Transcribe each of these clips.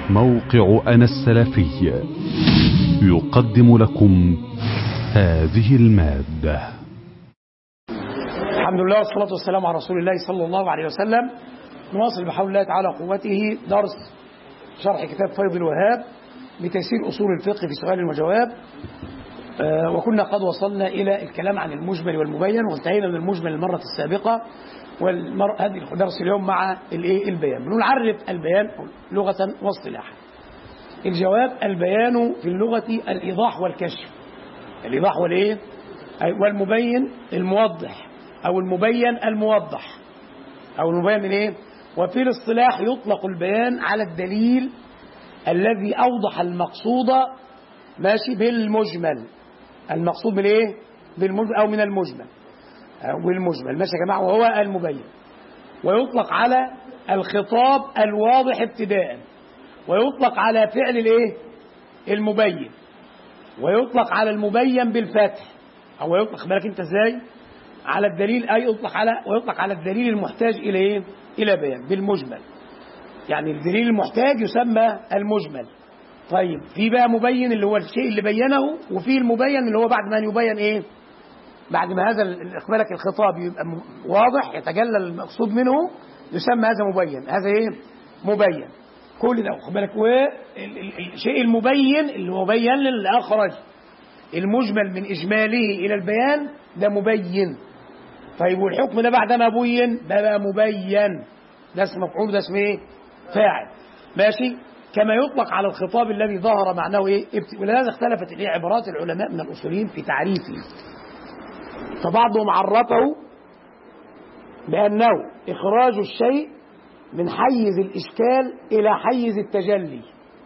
موقع أنا السلفي يقدم لكم هذه المادة. الحمد لله والصلاة والسلام على رسول الله صلى الله عليه وسلم. نواصل بحول الله تعالى قوته درس شرح كتاب فيض الوهاب بتيسير أصول الفقه في سؤال وجواب. وكنا قد وصلنا إلى الكلام عن المجمل والمبين، وانتهينا من المجمل المرة السابقة، هذه درس اليوم مع البيان. بنعرف البيان لغة واصطلاحا. الجواب: البيان في اللغة الإيضاح والكشف. الإيضاح والمبين الموضح، أو المبين الموضح، أو المبين وفي الاصطلاح يطلق البيان على الدليل الذي أوضح المقصود بالمجمل. المقصود بالمجمل أو من المجمل والمجمل ماشي يا جماعة، وهو المبين. ويطلق على الخطاب الواضح ابتداء، ويطلق على فعل المبين، ويطلق على المبين بالفتح، أو يطلق بالك أنت إزاي على الدليل، أي ويطلق على الدليل المحتاج إلى بيان بالمجمل. يعني الدليل المحتاج يسمى المجمل. طيب في بقى مبين اللي هو الشيء اللي بينه، وفي المبين اللي هو بعد ما يبين بعد ما هذا اقبالك الخطاب يبقى واضح يتجلى المقصود منه، يسمى هذا مبين. هذا مبين. كل ده اقبالك. والشيء المبين اللي هو بين للآخر المجمل من إجماله إلى البيان، ده مبين. طيب والحكم ده بعد ما بين ده بقى مبين، ده اسم مفعول، ده اسم فاعل. ماشي. كما يطلق على الخطاب الذي ظهر معناه ولهذا اختلفت عبارات العلماء من الأصوليين في تعريفه. فبعضهم عرفه بأنه إخراج الشيء من حيز الإشكال إلى حيز التجلي،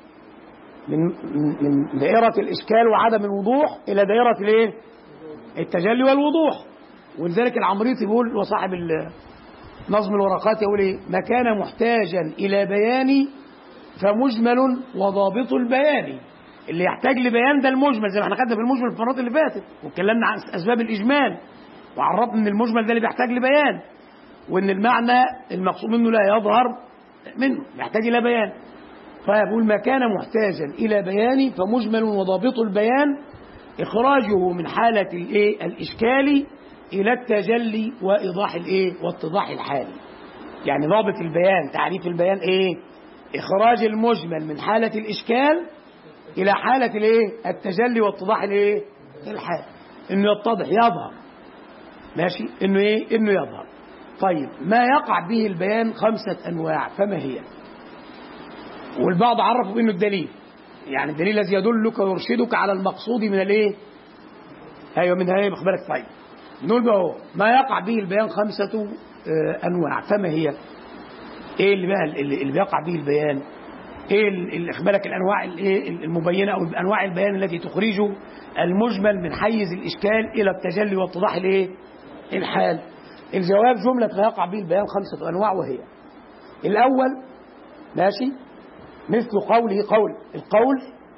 من دائرة الإشكال وعدم الوضوح إلى دائرة التجلي والوضوح. ولذلك العمريطي بيقول، وصاحب نظم الورقات يقول ما كان محتاجا إلى بيان فمجمل وضابط البيان. اللي يحتاج لبيان ده المجمل، زي ما احنا خدنا في المجمل في المرات اللي فاتت، واتكلمنا عن أسباب الإجمال، وعرفنا ان المجمل ده اللي بيحتاج لبيان، وان المعنى المقصود منه لا يظهر منه، يحتاج إلى بيان. فيقول ما كان محتاجا إلى بيان فمجمل وضابط البيان إخراجه من حالة الإشكال إلى التجلي وإيضاح واتضاح الحال. يعني ضابط البيان، تعريف البيان إخراج المجمل من حالة الإشكال إلى حالة التجلي واتضاح الحال، إنه يتضح يظهر. ماشي. إنه يظهر. طيب ما يقع به البيان 5 أنواع، فما هي؟ والبعض عرفوا إنه الدليل، يعني الدليل الذي يدلك ويرشدك على المقصود من أيوة منها بخبرك. طيب نقول بقى ما يقع به البيان 5 أنواع، فما هي؟ اللي بقى اللي بيقع به البيان، اللي اخبرك الانواع المبينه، او انواع البيان التي تخرج المجمل من حيز الاشكال الى التجلي واتضاح الحال. الجواب: جمله ما يقع به البيان 5 انواع، وهي: الاول ماشي مثل قوله، القول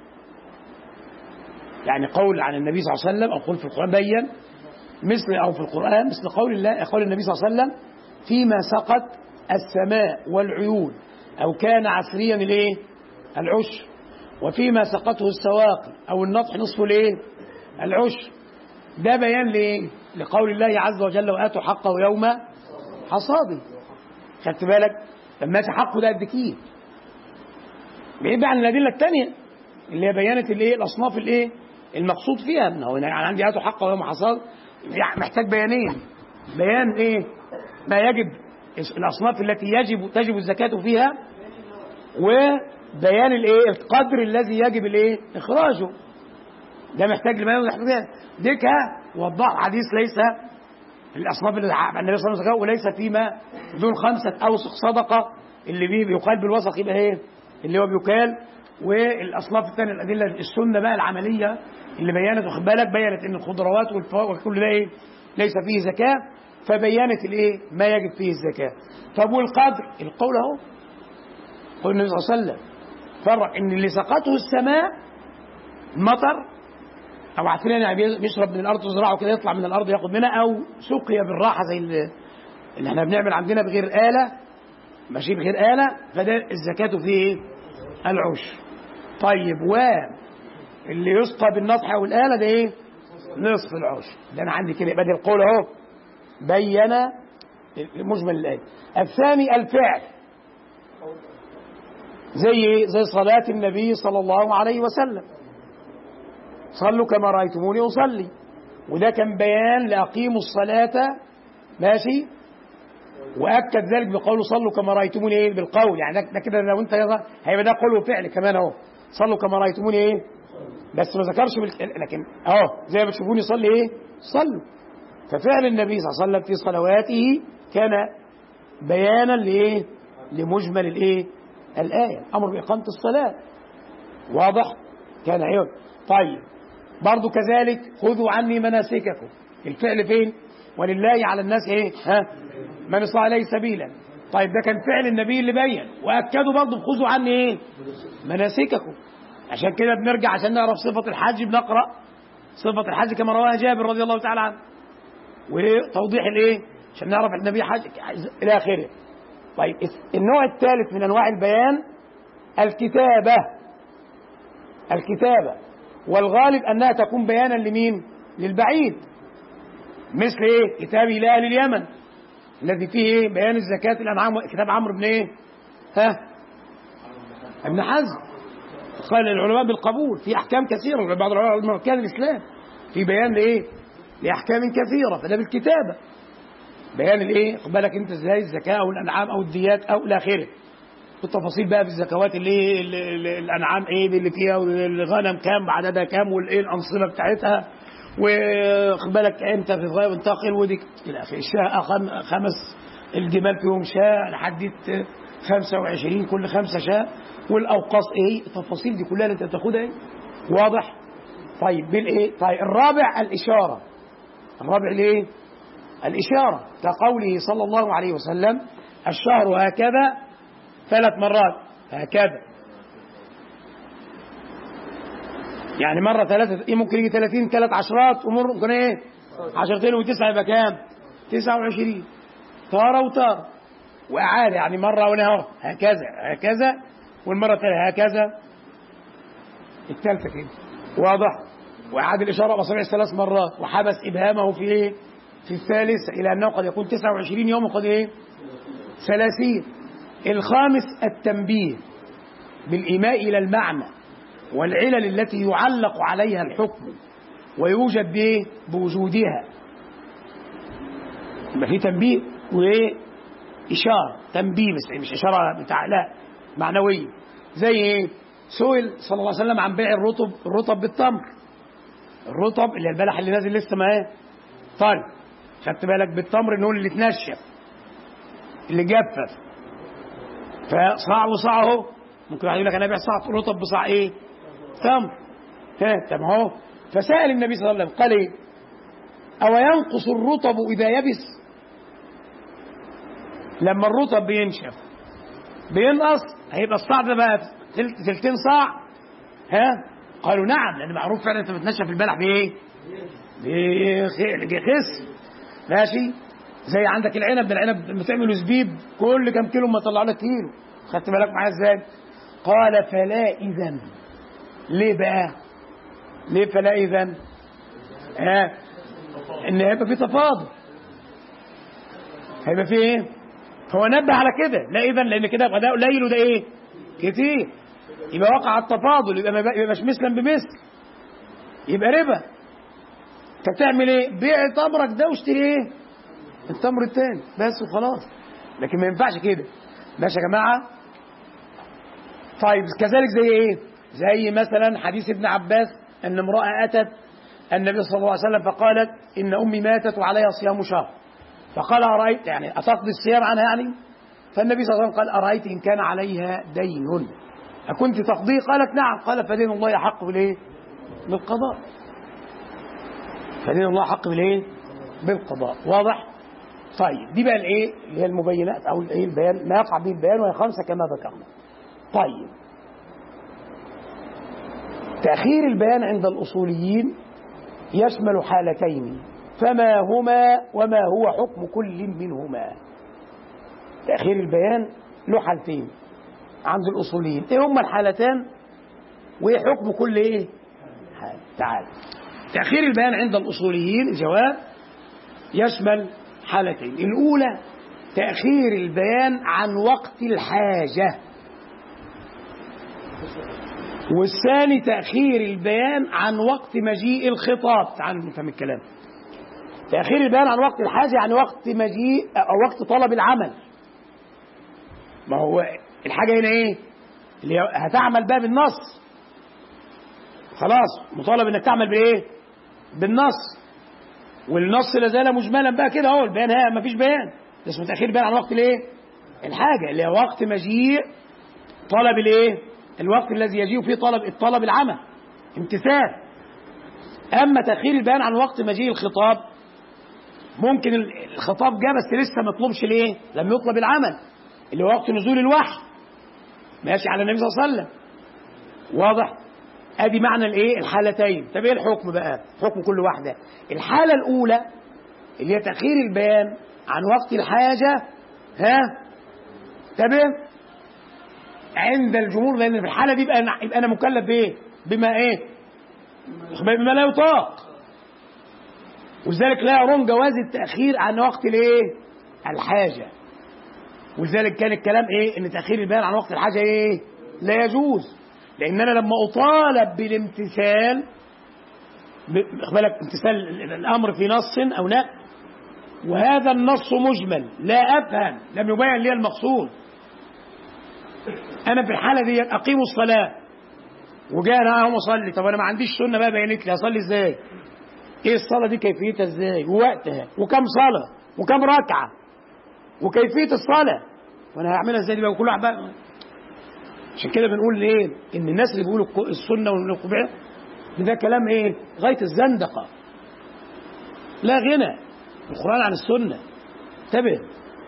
يعني قول عن النبي صلى الله عليه وسلم، او قول في القران بين، او في القران مثل قول النبي صلى الله عليه وسلم فيما سقت السماء والعيون، أو كان عسريا العشر، وفيما سقته السواقي أو النطح نصف العشر. ده بيان لقول الله عز وجل وآتوا حقه يوم حصاده. خدت بالك؟ لما حقه ده قد كده، بعيد عن الأدلة الثانية اللي هي بيانت الأصناف المقصود فيها. انه يعني عندي آتوا حقه يوم حصاد، محتاج بيانين: بيان ما يجب، الأصناف التي تجب الزكاة فيها، وبيان القدر الذي يجب إخراجه. ده محتاج لبيان. ديك وضح حديث ليس الأصناف اللي النبي صلى الله عليه وسلم، وليس فيما دون 5 أوسق صدقة، اللي بيقال بالوسق يبقى اللي هو بيقال. والأصناف الثانية الأدلة السنة بقى العملية اللي بيانت، واخد بالك، بيانت إن الخضروات والفواكه وكل ده ليس فيه زكاة، فبيانت ما يجب فيه الزكاة. طب والقدر، القول اهو، قول النبي صلى الله عليه وسلم فرق ان اللي سقته السماء مطر، او عارفين يعني بيشرب من الارض تزرعه كده يطلع من الارض ياخد منها، او سقي بالراحه زي اللي احنا بنعمل عندنا بغير آلة، ماشي بغير آلة، فده الزكاة فيه العشر. طيب واللي يسقى بالنطح أو الآلة ده إيه؟ نصف العشر. ده أنا عندي كده يبقى القول أهو بين مجمل الآية. الثاني الفعل، زي صلاة النبي صلى الله عليه وسلم، صلوا كما رأيتموني أصلي، وده كان بيان لأقيموا الصلاة، ماشي، وأكد ذلك بقوله صلوا كما رأيتموني إيه؟ بالقول، يعني ده كده لو أنت هيبقى ده قول وفعل كمان أهو، صلوا كما رأيتموني إيه؟ بس ما ذكرش لكن أهو زي ما بتشوفوني صلي إيه؟ صلوا. ففعل النبي صلى الله عليه وسلم في صلواته كان بيانا لإيه؟ لمجمل الإيه؟ الآية، أمر بإقامة الصلاة، واضح؟ كان عيون. طيب برضو كذلك خذوا عني مناسككم، الفعل فين؟ ولله على الناس إيه؟ من استطاع إليه سبيلا. طيب ده كان فعل النبي اللي بين، وأكدوا برضو خذوا عني إيه؟ مناسككم. عشان كده بنرجع عشان نعرف صفة الحج، بنقرأ صفة الحج كما رواها جابر رضي الله تعالى عنه، وتوضيح الإيه؟ عشان نعرف النبي حج إلى آخره. طيب النوع الثالث من أنواع البيان الكتابة، والغالب أنها تكون بيانا لمين؟ للبعيد، مثل إيه؟ كتابي إلى أهل اليمن الذي فيه إيه؟ بيان الزكاة الأنعام، كتاب عمرو بن إيه؟ ابن حزم، قال العلماء بالقبول في أحكام كثيرة، بعض العلماء من أركان الإسلام في بيان لإيه؟ لأحكام كثيرة، فده بالكتابة بيان الإيه؟ خد بالك أنت إزاي الزكاة أو الأنعام أو الديات أو إلى آخره، التفاصيل بقى في الزكوات اللي الأنعام إيه اللي فيها، والغنم كام عددها كام، والإيه الأنصبة بتاعتها، وخد بالك أنت في غاية منتقل ودي إلى آخره. الشاة 5 الجمال فيهم شاة لحد 25 كل 5 شاة، والأوقاص إيه، التفاصيل دي كلها اللي أنت بتاخدها إيه؟ واضح؟ طيب بالإيه؟ طيب الرابع الإشارة. الرابع ليه؟ الإشارة، كقوله صلى الله عليه وسلم الشهر هكذا 3 مرات، هكذا يعني مرة 3 ممكن يجي 30 3 عشرات، ومر ممكن ايه 10 و9 يبقى كام 29 تارة وتارة، وإعادة يعني مرة ونهار هكذا، والمرة الثانية هكذا، الثالثة كده، واضح؟ وإعاد الإشارة بأصابع 3 مرات، وحبس إبهامه في إيه؟ في الثالث، إلى أنه قد يكون 29 يوم وقد إيه 30. الخامس التنبيه بالإيماء إلى المعنى والعلل التي يعلق عليها الحكم ويوجد به بوجودها، يبقى في تنبيه وإيه إشارة، تنبيه بس مش إشارة بتاع لا معنوية. زي إيه؟ سئل صلى الله عليه وسلم عن بيع الرطب بالتمر، الرطب اللي البلح اللي نازل لسه ما ايه طيب، خدت بالك بالتمر انه اللي اتنشف اللي جفف، فصاع وصاع اهو، ممكن واحد يقول لك انا ابيع صاع رطب بصاع ايه تمر، طب اهو. فسأل النبي صلى الله عليه وسلم قال ايه؟ او ينقص الرطب اذا يبس؟ لما الرطب بينشف بينقص، هيبقى الصاع ده بقى تلتين صاع؟ قالوا نعم، لان معروف فعلا انت بتنشف البلح بايه؟ بيخس، ماشي. زي عندك العنب، العنب لما تعمله زبيب كل كام كيلو ما طلع لك كيلو، خدت بالك معايا ازاي؟ قال فلا اذن. ليه بقى؟ ليه فلا اذن؟ ان هيبقى في تفاضل، هيبقى في ايه؟ هو نبه على كده، لا اذن، لان كده يبقى ده قليل وده ايه كتير، يبقى وقع التفاضل، يبقى مش مثلا بمثل، يبقى ربا. انت بتعمل ايه؟ بيع تمرك ده واشتري ايه التمر التاني بس وخلاص، لكن ما ينفعش كده، ماشي يا جماعه؟ طيب كذلك زي ايه؟ زي مثلا حديث ابن عباس ان امراه اتت النبي صلى الله عليه وسلم فقالت ان امي ماتت وعليها صيام شهر، فقال ارايت، يعني اتقضي الصيام عنها يعني؟ فالنبي صلى الله عليه وسلم قال ارايت ان كان عليها دين اكنت تقضيه؟ قالت نعم. قال فدين الله احق بالايه؟ بالقضاء. فدين الله حق بالايه؟ بالقضاء، واضح؟ طيب دي بقى الايه اللي هي المبينات او الايه البيان، ما يقع به البيان، وهي 5 كما ذكرنا. طيب تأخير البيان عند الأصوليين يشمل حالتين، فما هما وما هو حكم كل منهما؟ تأخير البيان له حالتين، عند الأصوليين. إيه هما الحالتان وإيه حكم كل إيه حال؟ تعال. تأخير البيان عند الأصوليين الجواب يشمل حالتين. الأولى تأخير البيان عن وقت الحاجة، والثاني تأخير البيان عن وقت مجيء الخطاب. تعالوا نفهم الكلام. تأخير البيان عن وقت الحاجة يعني وقت مجيء أو وقت طلب العمل. ما هو الحاجة هنا إيه؟ اللي هتعمل بقى بالنص، خلاص مطالب إنك تعمل بإيه؟ بالنص، والنص لازال مجملا بقى كده أهو. البيان ها ما فيش بيان، اسمه تأخير بيان عن وقت الإيه؟ الحاجة، اللي هو وقت مجيء طلب الإيه؟ الوقت الذي يجيء فيه طلب العمل، امتثال. أما تأخير البيان عن وقت مجيء الخطاب، ممكن الخطاب جاء بس لسه ما طلبش ليه؟ لم يطلب العمل، اللي هو وقت نزول الوحي ماشي على النبي صلى الله عليه وسلم. واضح؟ ادي معنى الايه؟ الحالتين. طب ايه الحكم بقى؟ حكم كل واحده. الحاله الاولى اللي هي تأخير البيان عن وقت الحاجه، تمام، عند الجمهور، لان في الحاله دي يبقى انا مكلف بايه؟ بما ايه؟ بما لا يطاق. ولذلك لا يرون جواز التأخير عن وقت الايه؟ الحاجه. ولذلك كان الكلام ايه؟ ان تأخير البيان عن وقت الحاجه ايه؟ لا يجوز. لان انا لما اطالب بالامتثال، بالك امتثال الامر في نص او نقل، وهذا النص مجمل لا افهم، لم يبين لي المقصود، انا في الحاله دي اقيم الصلاه وجاء انا اقوم اصلي، طب انا ما عنديش سنه بقى بينت لي اصلي ازاي؟ ايه الصلاه دي؟ كيفيتها ازاي؟ ووقتها وكم صلاه وكم ركعه وكيفيه الصلاه، وانا هعملها ازاي دي بقى؟ وكل واحد بقى. عشان كده بنقول ايه؟ ان الناس اللي بيقولوا السنه والقبعه ده كلام ايه؟ غايه الزندقه. لا غنى القران عن السنه. انتبه.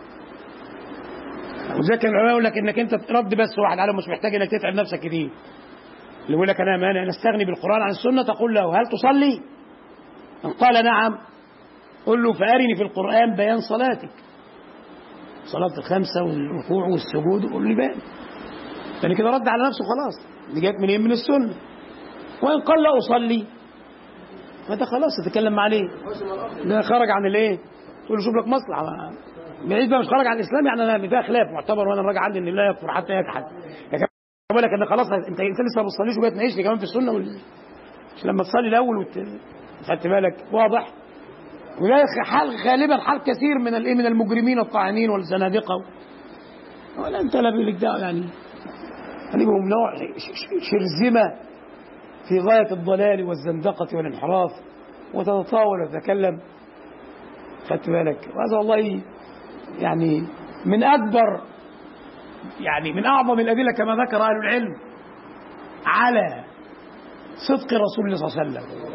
وزي كان العلماء يقول لك انك انت ترد بس واحد على، مش محتاج انك تتعب نفسك كتير. اللي يقول لك انا نستغني بالقران عن السنه، تقول له هل تصلي؟ ان قال نعم، قل له فارني في القران بيان صلاتك، صلاه الخمسه والركوع والسجود، قول لي بيان. يعني كده رد على نفسه خلاص، دي جت منين؟ من السنه. وان قال لا اصلي، فده خلاص تتكلم عليه، ده خرج عن الايه؟ تقول له شوف لك مصلحه بعيد بقى، مش خرج عن الاسلام، يعني انا فيها خلاف معتبر، وانا الراجع عندي ان لا يكفر حتى يجحد. لكن بقول لك ان خلاص انت لسه ما بتصليش وجاي تناقشني كمان في السنه مش لما تصلي الاول خدت بالك؟ واضح؟ وده حال غالبا حال كثير من الايه؟ من المجرمين الطاعنين والزنادقه. ولا انت لا بيقول لك ده يعني بهم نوع شرذمه في غايه الضلال والزندقه والانحراف، وتتطاول وتتكلم. خدت بالك؟ وهذا والله يعني من اكبر، يعني من اعظم الادله كما ذكر اهل العلم على صدق رسول الله صلى الله عليه وسلم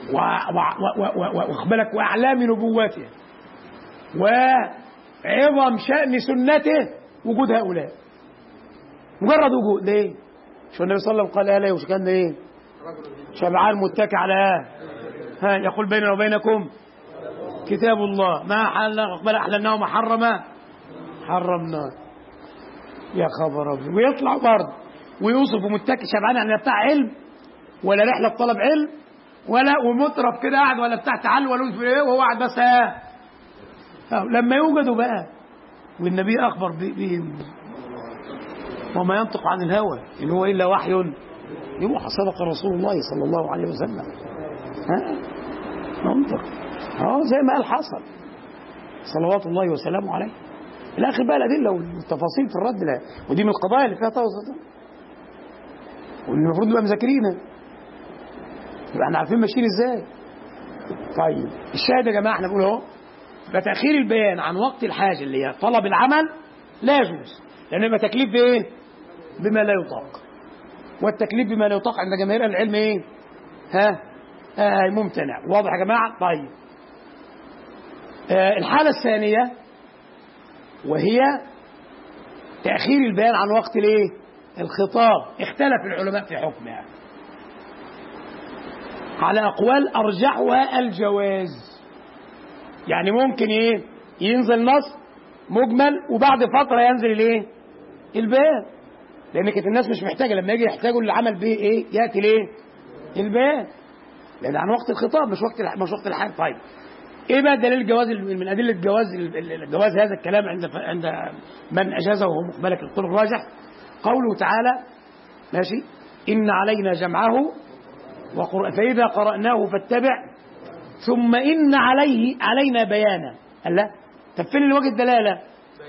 واخبرك واعلام نبوته وعظم شان سنته وجود هؤلاء. مجرد وجود ليه؟ شو النبي صلى الله عليه وسلم قال ايه؟ وش كان ايه؟ شبعان متكئ على يقول بيننا وبينكم كتاب الله، ما احللناه وما حرمناه. يا خبر ابيض. ويطلع برضه ويوصف متكئ شبعان، يعني لا بتاع علم ولا رحله طلب علم ولا ومطرب كده قاعد ولا بتاع تعال ولا في ايه، وهو قاعد بس لما يوجدوا بقى والنبي اخبر بهم وما ينطق عن الهوى ان هو الا وحي يوحى، صدق رسول الله صلى الله عليه وسلم. منطق زي ما قال حصل صلوات الله وسلامه عليه. الاخر بقى الادله والتفاصيل في الرد لها، ودي من القضايا اللي فيها توسط، والمفروض نبقى مذاكرينها، يبقى احنا عارفين ماشيين ازاي. طيب الشاهد يا جماعه احنا بنقول اهو، تأخير البيان عن وقت الحاجه اللي هي طلب العمل لا يجوز، لان يبقى تكليف بايه؟ بما لا يطاق. والتكليف بما لا يطاق عند جماهير العلم ايه؟ ممتنع. واضح يا جماعه؟ طيب الحاله الثانيه وهي تأخير البيان عن وقت الايه؟ الخطاب. اختلف العلماء في حكمها على أقوال أرجحها الجواز. يعني ممكن ايه؟ ينزل نص مجمل وبعد فترة ينزل الايه؟ البيان. لأن كانت الناس مش محتاجة، لما يجي يحتاجوا اللي عمل به إيه يأتي ليه؟ البيان، لأن عن وقت الخطاب مش وقت الحال. طيب إيه بقى دليل الجواز من أدلة جواز هذا الكلام عند من أجازه وهو مقبلك القول الراجح؟ قوله تعالى ماشي إن علينا جمعه وقرآن فإذا قرأناه فاتبع ثم إن علينا بيانه. قال لا، طب فين الوجه الدلالة؟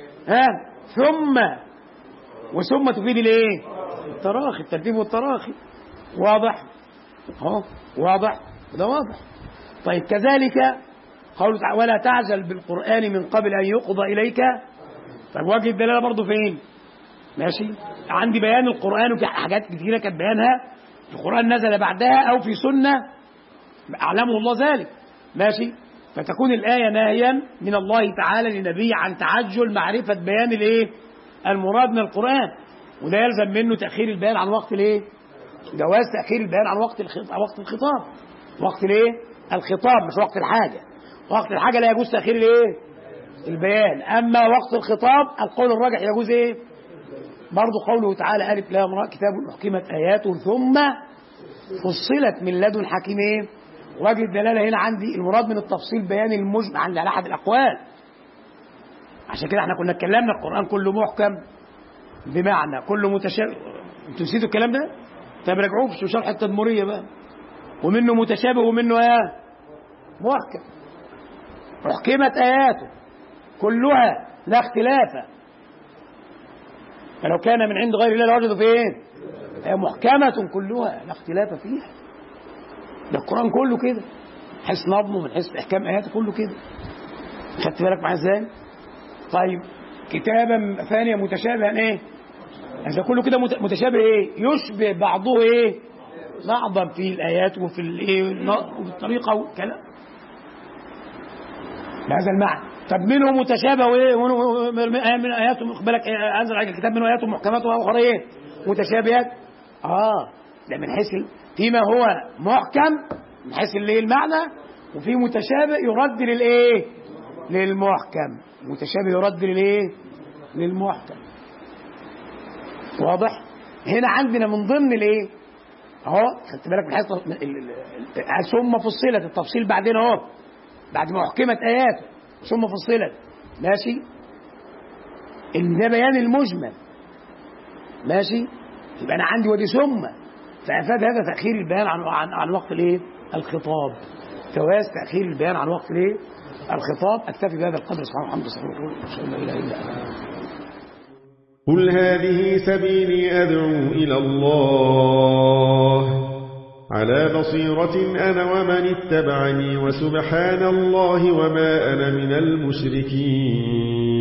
ثم تفيد الايه؟ التراخي، الترتيب والتراخي. واضح اهو، واضح وده واضح. طيب كذلك قوله تعالى ولا تعجل بالقرآن من قبل أن يقضى إليك. طب وجه الدلالة برضه فين؟ ماشي، عندي بيان القرآن وفي حاجات كثيرة كانت بيانها القرآن نزل بعدها أو في سنة أعلمه الله ذلك. ماشي، فتكون الآية ناهيا من الله تعالى لنبي عن تعجل معرفة بيان الايه؟ المراد من القرآن، وده يلزم منه تأخير البيان عن وقت الايه؟ جواز تأخير البيان عن وقت الخطاب. وقت الايه؟ الخطاب مش وقت الحاجة. وقت الحاجة لا يجوز تأخير الايه؟ البيان. أما وقت الخطاب القول الراجح يجوز ايه؟ برضو قوله تعالى ألف لام را كتاب أحكمت آياته ثم فصلت من لدن حكيم ايه؟ وجه الدلالة هنا عندي المراد من التفصيل بيان المجمع عند على أحد الأقوال. عشان كده احنا كنا اتكلمنا القرآن كله محكم بمعنى كله متشابه. انتوا نسيتوا الكلام ده؟ طب راجعوه في شرح التدمرية بقى. ومنه متشابه ومنه محكم. أحكمت آياته كلها لا اختلاف، فلو كان من عند غير الله لوجدوا في ايه؟ هي محكمة كلها لا اختلاف فيها. ده القرآن كله كده، من حيث نظمه من حيث احكام اياته كله كده. خدت بالك معايا ازاي؟ طيب كتابا ثانيه متشابها ايه؟ اذا كله كده متشابه ايه؟ يشبه بعضه ايه؟ بعضا في الايات وفي الايه وفي الطريقه والكلام بهذا المعنى. طب منه متشابه وايه؟ من اياته مقبلك انزل عليك الكتاب منه اياته محكمات واخرى ايه؟ متشابهات. ده من حيث فيما هو محكم من حيث اللي المعنى، وفي متشابه يرد للايه؟ للمحكم. متشابه يرد للايه؟ للمحكم. واضح؟ هنا عندنا من ضمن الايه؟ اهو خدت بالك من حيث ثم فصلت التفصيل بعدين اهو بعد ما حكمت اياته ثم فصلت. ماشي؟ ان ده بيان المجمل. ماشي؟ يبقى انا عندي ودي ثم، فافاد هذا تاخير البيان عن وقت الايه؟ الخطاب. جواز تاخير البيان عن وقت الايه؟ الخطاب. اكتفي بهذا القدر. سبحان الله وبحمده اشهد ان لا اله الا الله. قل هذه سبيلي أدعو إلى الله على بصيرة أنا ومن اتبعني وسبحان الله وما أنا من المشركين.